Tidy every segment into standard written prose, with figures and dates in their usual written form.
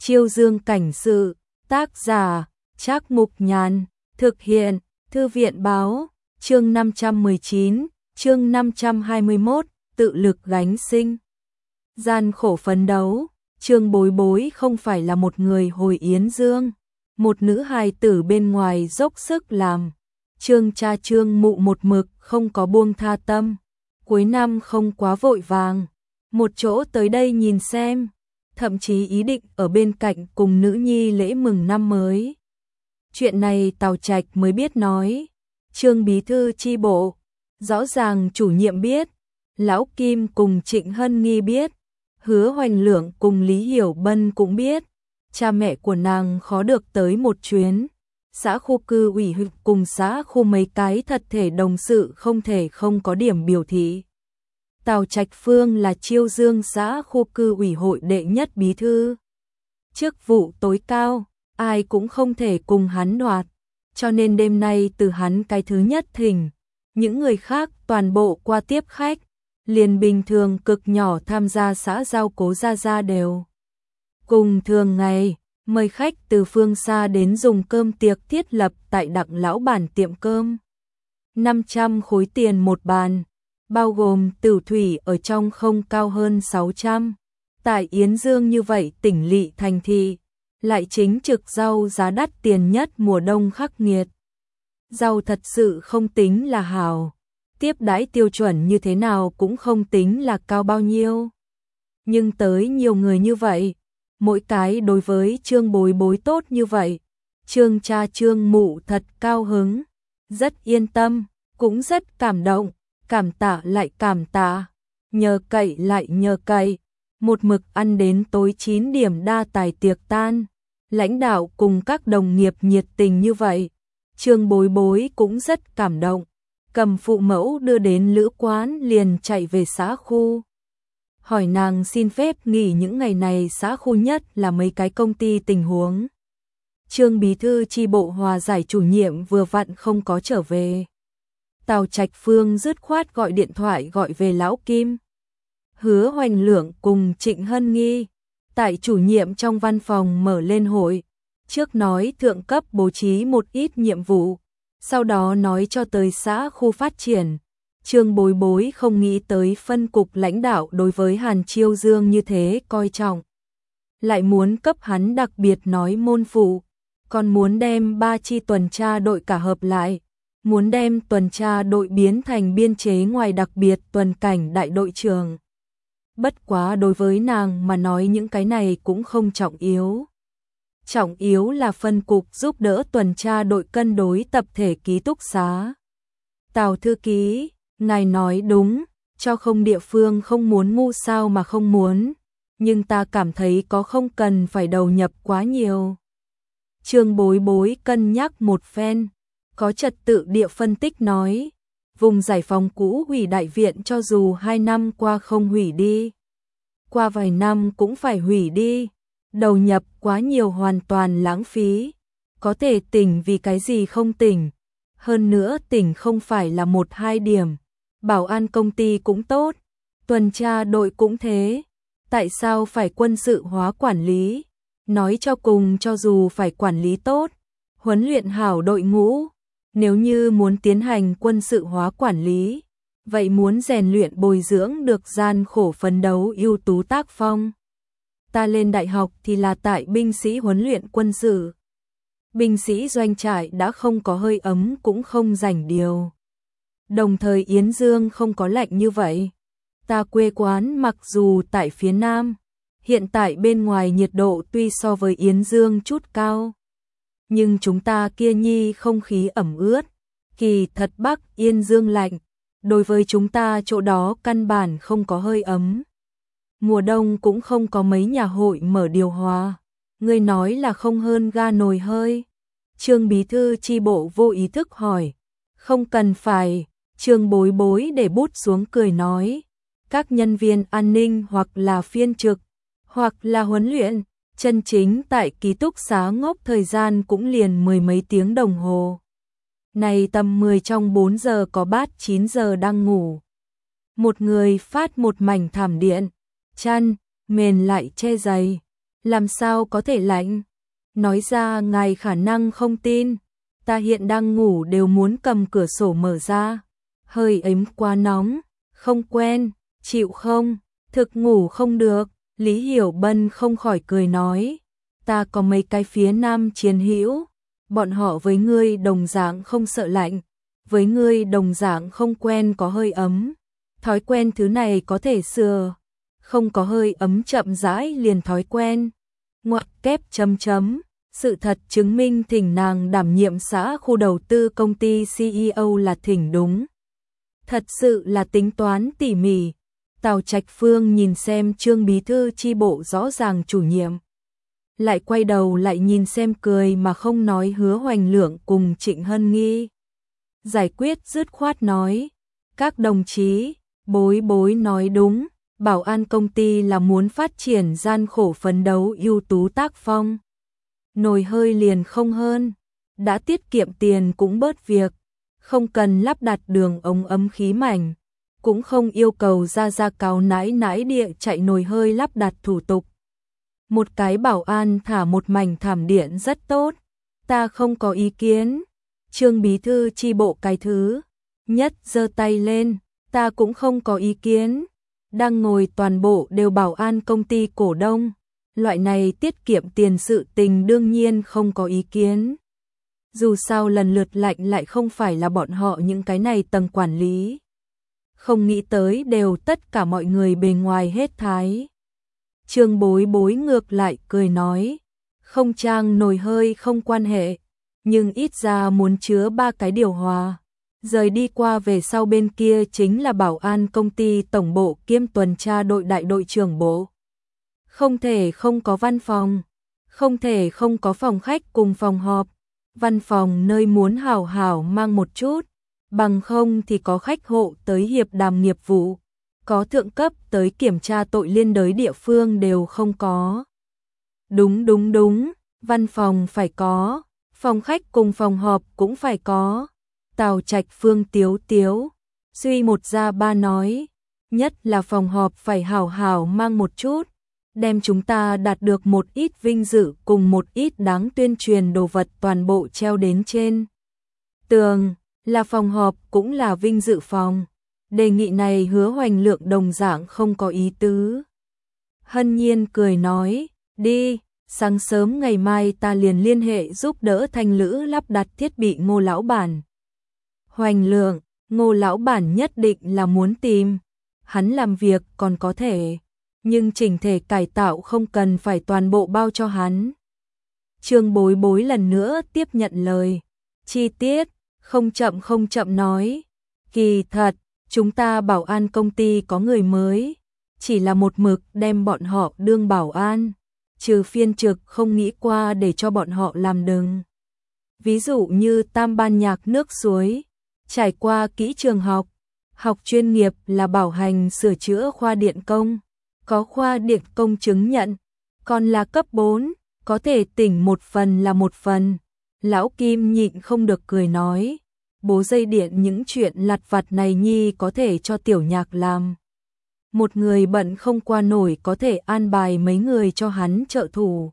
Chiêu Dương cảnh sự, tác giả, Trác Mục Nhàn, thực hiện, Thư viện báo, chương 519, chương 521, tự lực gánh sinh. Gian khổ phấn đấu, Trương Bối Bối không phải là một người hồi Yến Dương, một nữ hài tử bên ngoài dốc sức làm. Trương cha Trương mụ một mực không có buông tha tâm, cuối năm không quá vội vàng, một chỗ tới đây nhìn xem, thậm chí ý định ở bên cạnh cùng nữ nhi lễ mừng năm mới. Chuyện này Tào Trạch mới biết nói, Trương bí thư chi bộ, rõ ràng chủ nhiệm biết, Lão Kim cùng Trịnh Hân Nghi biết, Hứa Hoành Lượng cùng Lý Hiểu Bân cũng biết, cha mẹ của nàng khó được tới một chuyến. Xã khu cư ủy cùng xã khu mấy cái thật thể đồng sự không thể không có điểm biểu thị. Tào Trạch Phương là Chiêu Dương xã khu cư ủy hội đệ nhất bí thư. Chức vụ tối cao, ai cũng không thể cùng hắn đoạt, cho nên đêm nay từ hắn cái thứ nhất thỉnh, những người khác toàn bộ qua tiếp khách, liền bình thường cực nhỏ tham gia xã giao Cố Gia Gia đều. Cùng thường ngày, mời khách từ phương xa đến dùng cơm tiệc thiết lập tại Đặng lão bản tiệm cơm. 500 khối tiền một bàn, bao gồm tử thủy ở trong không cao hơn 600. Tại Yến Dương như vậy tỉnh lỵ thành thị, lại chính trực rau giá đắt tiền nhất mùa đông khắc nghiệt. Rau thật sự không tính là hảo, tiếp đãi tiêu chuẩn như thế nào cũng không tính là cao bao nhiêu. Nhưng tới nhiều người như vậy, mỗi cái đối với Trương Bối Bối tốt như vậy, Trương cha Trương mụ thật cao hứng, rất yên tâm, cũng rất cảm động, cảm tạ lại cảm tạ, nhờ cậy lại nhờ cậy, một mực ăn đến tối 9 điểm đa tài tiệc tan, lãnh đạo cùng các đồng nghiệp nhiệt tình như vậy, Trương Bối Bối cũng rất cảm động, cầm phụ mẫu đưa đến lữ quán liền chạy về xã khu. Hỏi nàng xin phép nghỉ những ngày này xã khu nhất là mấy cái công ty tình huống. Trương bí thư chi bộ hòa giải chủ nhiệm vừa vặn không có trở về. Tào Trạch Phương dứt khoát gọi điện thoại gọi về Lão Kim. Hứa Hoành Lượng cùng Trịnh Hân Nghi, tại chủ nhiệm trong văn phòng mở lên hội, trước nói thượng cấp bố trí một ít nhiệm vụ, sau đó nói cho tới xã khu phát triển. Trương Bối Bối không nghĩ tới phân cục lãnh đạo đối với Hàn Chiêu Dương như thế coi trọng. Lại muốn cấp hắn đặc biệt nói môn phụ, còn muốn đem 3 chi tuần tra đội cả hợp lại, muốn đem tuần tra đội biến thành biên chế ngoài đặc biệt tuần cảnh đại đội trưởng. Bất quá đối với nàng mà nói những cái này cũng không trọng yếu. Trọng yếu là phân cục giúp đỡ tuần tra đội cân đối tập thể ký túc xá. Tào thư ký, ngài nói đúng, cho không địa phương không muốn ngu sao mà không muốn, nhưng ta cảm thấy có không cần phải đầu nhập quá nhiều. Trương Bối Bối cân nhắc một phen, có trật tự địa phân tích nói, vùng giải phóng cũ hủy đại viện cho dù 2 năm qua không hủy đi, qua vài năm cũng phải hủy đi, đầu nhập quá nhiều hoàn toàn lãng phí, có thể tỉnh vì cái gì không tỉnh, hơn nữa tỉnh không phải là 1-2 điểm. Bảo an công ty cũng tốt, tuần tra đội cũng thế, tại sao phải quân sự hóa quản lý? Nói cho cùng cho dù phải quản lý tốt, huấn luyện hảo đội ngũ, nếu như muốn tiến hành quân sự hóa quản lý, vậy muốn rèn luyện bồi dưỡng được gian khổ phấn đấu ưu tú tác phong. Ta lên đại học thì là tại binh sĩ huấn luyện quân sự. Binh sĩ doanh trại đã không có hơi ấm cũng không rảnh điều. Đồng thời Yến Dương không có lạnh như vậy. Ta quê quán mặc dù tại phía Nam, hiện tại bên ngoài nhiệt độ tuy so với Yến Dương chút cao, nhưng chúng ta kia nhi không khí ẩm ướt, kỳ thật Bắc Yên Dương lạnh, đối với chúng ta chỗ đó căn bản không có hơi ấm. Mùa đông cũng không có mấy nhà hội mở điều hòa, ngươi nói là không hơn ga nồi hơi. Trương bí thư chi bộ vô ý thức hỏi, không cần phải. Trương Bối Bối để bút xuống cười nói, các nhân viên an ninh hoặc là phiên trực, hoặc là huấn luyện, chân chính tại ký túc xá ngốc thời gian cũng liền 10 mấy tiếng đồng hồ. Này tầm 10 trong 4 giờ có bát 9 giờ đang ngủ. Một người phát một mảnh thảm điện, chăn, mền lại che giày, Làm sao có thể lạnh? Nói ra ngài khả năng không tin. Ta hiện đang ngủ đều muốn cầm cửa sổ mở ra. Hơi ấm quá nóng, không quen, chịu không? Thực ngủ không được. Lý Hiểu Bân không khỏi cười nói. Ta có mấy cái phía nam chiến hữu, bọn họ với ngươi đồng dạng không sợ lạnh, với ngươi đồng dạng không quen có hơi ấm. Thói quen thứ này có thể sửa, không có hơi ấm chậm rãi liền thói quen. Ngoặc kép chấm chấm, sự thật chứng minh thỉnh nàng đảm nhiệm xã khu đầu tư công ty CEO là thỉnh đúng. Thật sự là tính toán tỉ mỉ. Tào Trạch Phương nhìn xem Trương bí thư chi bộ rõ ràng chủ nhiệm, lại quay đầu lại nhìn xem cười mà không nói Hứa Hoành Lượng cùng Trịnh Hân Nghi. Giải quyết dứt khoát nói, các đồng chí, Bối Bối nói đúng, bảo an công ty là muốn phát triển gian khổ phấn đấu ưu tú tác phong. Nồi hơi liền không hơn, đã tiết kiệm tiền cũng bớt việc, không cần lắp đặt đường ống ấm khí mảnh, cũng không yêu cầu ra cáo nãi nãi địa chạy nồi hơi lắp đặt thủ tục. Một cái bảo an thả một mảnh thảm điện rất tốt, ta không có ý kiến. Trương bí thư chi bộ cái thứ nhất giơ tay lên, ta cũng không có ý kiến. Đang ngồi toàn bộ đều bảo an công ty cổ đông, loại này tiết kiệm tiền sự tình đương nhiên không có ý kiến. Dù sao lần lượt lạnh lại không phải là bọn họ những cái này tầng quản lý. Không nghĩ tới đều tất cả mọi người bề ngoài hết thái. Trương Bối Bối ngược lại cười nói, không trang nồi hơi không quan hệ, nhưng ít ra muốn chứa 3 cái điều hòa. Rời đi qua về sau bên kia chính là bảo an công ty tổng bộ kiêm tuần tra đội đại đội trưởng bộ. Không thể không có văn phòng, không thể không có phòng khách cùng phòng họp. Văn phòng nơi muốn hảo hảo mang một chút, bằng không thì có khách hộ tới hiệp đàm nghiệp vụ, có thượng cấp tới kiểm tra tội liên đới địa phương đều không có. Đúng, văn phòng phải có, phòng khách cùng phòng họp cũng phải có. Tào Trạch Phương tiếu tiếu, suy một ra ba nói, nhất là phòng họp phải hảo hảo mang một chút, đem chúng ta đạt được một ít vinh dự cùng một ít đáng tuyên truyền đồ vật toàn bộ treo đến trên tường, là phòng họp cũng là vinh dự phòng. Đề nghị này Hứa Hoành Lượng đồng dạng không có ý tứ. Hân Nhiên cười nói, đi, sáng sớm ngày mai ta liền liên hệ giúp đỡ Thanh Lữ lắp đặt thiết bị Ngô lão bản. Hoành Lượng, Ngô lão bản nhất định là muốn tìm, hắn làm việc còn có thể, nhưng chỉnh thể cải tạo không cần phải toàn bộ bao cho hắn. Trương Bối Bối lần nữa tiếp nhận lời, chi tiết, không chậm nói, kỳ thật, chúng ta bảo an công ty có người mới, chỉ là một mực đem bọn họ đương bảo an, trừ phiên trực không nghĩ qua để cho bọn họ làm đừng. Ví dụ như tam ban nhạc nước suối, trải qua kỹ trường học chuyên nghiệp là bảo hành sửa chữa khoa điện công, có khoa điện công chứng nhận, còn là cấp 4, có thể tỉnh một phần là một phần. Lão Kim nhịn không được cười nói, bố dây điện những chuyện lặt vặt này nhi có thể cho tiểu nhạc làm. Một người bận không qua nổi có thể an bài mấy người cho hắn trợ thủ.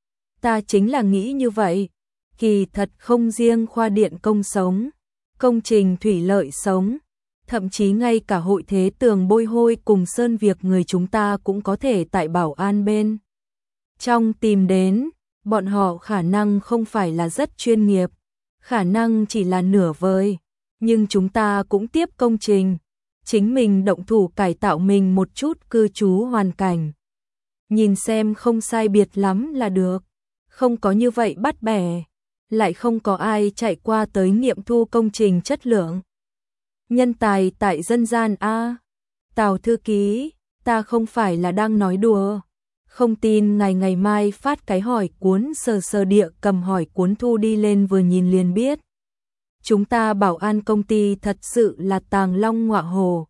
Ta chính là nghĩ như vậy, kỳ thật không riêng khoa điện công sống, công trình thủy lợi sống, thậm chí ngay cả hội thế tường bôi hôi cùng sơn việc người chúng ta cũng có thể tại bảo an bên trong tìm đến. Bọn họ khả năng không phải là rất chuyên nghiệp, khả năng chỉ là nửa vời, nhưng chúng ta cũng tiếp công trình, chính mình động thủ cải tạo mình một chút cư trú hoàn cảnh. Nhìn xem không sai biệt lắm là được, không có như vậy bắt bẻ, lại không có ai chạy qua tới nghiệm thu công trình chất lượng. Nhân tài tại dân gian a. Tào thư ký, ta không phải là đang nói đùa. Không tin ngày mai phát cái hỏi cuốn sờ địa cầm hỏi cuốn thu đi lên vừa nhìn liền biết. Chúng ta bảo an công ty thật sự là tàng long ngọa hổ.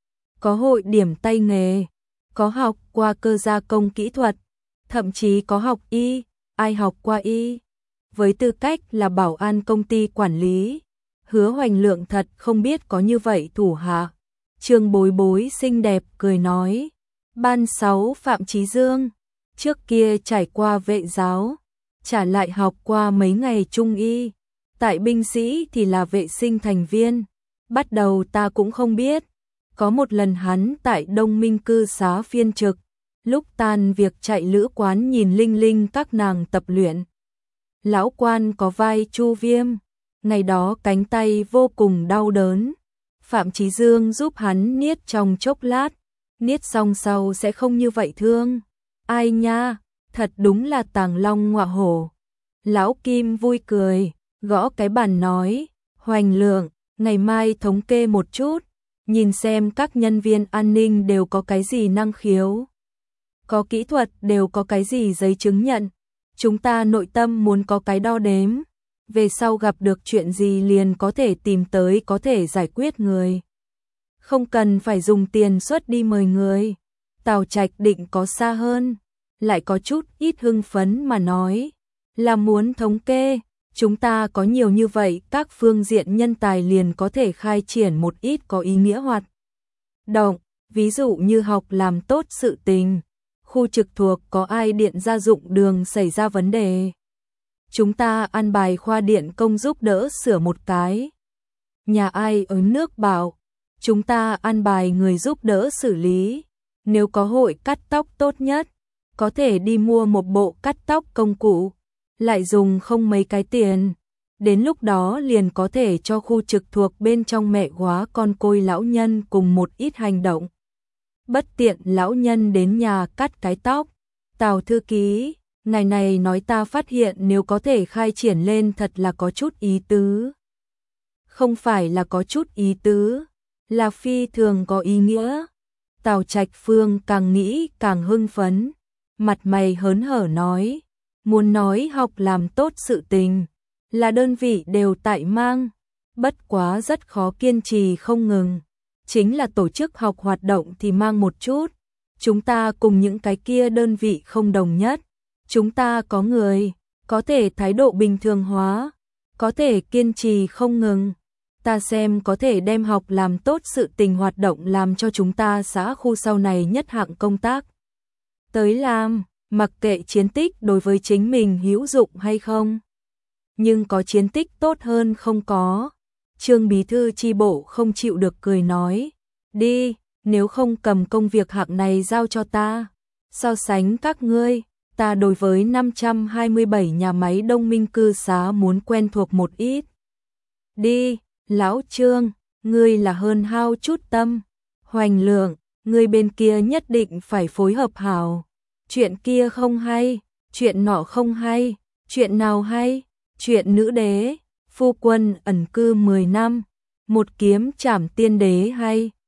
Có hội điểm tay nghề, có học qua cơ gia công kỹ thuật, thậm chí có học y, ai học qua y. Với tư cách là bảo an công ty quản lý, Hứa Hoành Lượng thật không biết có như vậy thủ hạ. Trương Bối Bối xinh đẹp cười nói, ban 6 Phạm Chí Dương, trước kia trải qua vệ giáo, trả lại học qua mấy ngày trung y, tại binh sĩ thì là vệ sinh thành viên. Bắt đầu ta cũng không biết, có một lần hắn tại Đông Minh cư xá phiên trực, lúc tan việc chạy lữ quán nhìn Linh Linh các nàng tập luyện. Lão quan có vai Chu Viêm, ngày đó cánh tay vô cùng đau đớn. Phạm Chí Dương giúp hắn niết trong chốc lát, niết xong sau sẽ không như vậy thương. Ai nha, thật đúng là tàng long ngọa hổ. Lão Kim vui cười, gõ cái bàn nói, Hoành Lượng, ngày mai thống kê một chút, nhìn xem các nhân viên an ninh đều có cái gì năng khiếu, có kỹ thuật, đều có cái gì giấy chứng nhận. Chúng ta nội tâm muốn có cái đo đếm, về sau gặp được chuyện gì liền có thể tìm tới, có thể giải quyết người. Không cần phải dùng tiền xuất đi mời người. Tào Trạch định có xa hơn, lại có chút ít hưng phấn mà nói, là muốn thống kê, chúng ta có nhiều như vậy, các phương diện nhân tài liền có thể khai triển một ít có ý nghĩa hoạt động, ví dụ như học làm tốt sự tình, khu trực thuộc có ai điện gia dụng đường xảy ra vấn đề, chúng ta an bài khoa điện công giúp đỡ sửa một cái. Nhà ai ở nước bảo, chúng ta an bài người giúp đỡ xử lý. Nếu có hội cắt tóc tốt nhất, có thể đi mua một bộ cắt tóc công cụ, lại dùng không mấy cái tiền. Đến lúc đó liền có thể cho khu trực thuộc bên trong mẹ góa con côi lão nhân cùng một ít hành động. Bất tiện lão nhân đến nhà cắt cái tóc. Tào thư ký, ngày này nói ta phát hiện nếu có thể khai triển lên thật là có chút ý tứ. Không phải là có chút ý tứ, là phi thường có ý nghĩa. Tào Trạch Phương càng nghĩ càng hưng phấn, mặt mày hớn hở nói, muốn nói học làm tốt sự tình, là đơn vị đều tại mang, bất quá rất khó kiên trì không ngừng. Chính là tổ chức học hoạt động thì mang một chút, chúng ta cùng những cái kia đơn vị không đồng nhất. Chúng ta có người, có thể thái độ bình thường hóa, có thể kiên trì không ngừng. Ta xem có thể đem học làm tốt sự tình hoạt động làm cho chúng ta xã khu sau này nhất hạng công tác. Tới làm, mặc kệ chiến tích đối với chính mình hữu dụng hay không. Nhưng có chiến tích tốt hơn không có. Trương bí thư chi bộ không chịu được cười nói, đi, nếu không cầm công việc hạng này giao cho ta. So sánh các ngươi, ta đối với 527 nhà máy Đông Minh cư xá muốn quen thuộc một ít. Đi, lão Trương, ngươi là hơn hao chút tâm. Hoành Lượng, ngươi bên kia nhất định phải phối hợp hảo. Chuyện kia không hay, chuyện nọ không hay, chuyện nào hay? Chuyện nữ đế, phu quân ẩn cư 10 năm, một kiếm trảm tiên đế hay.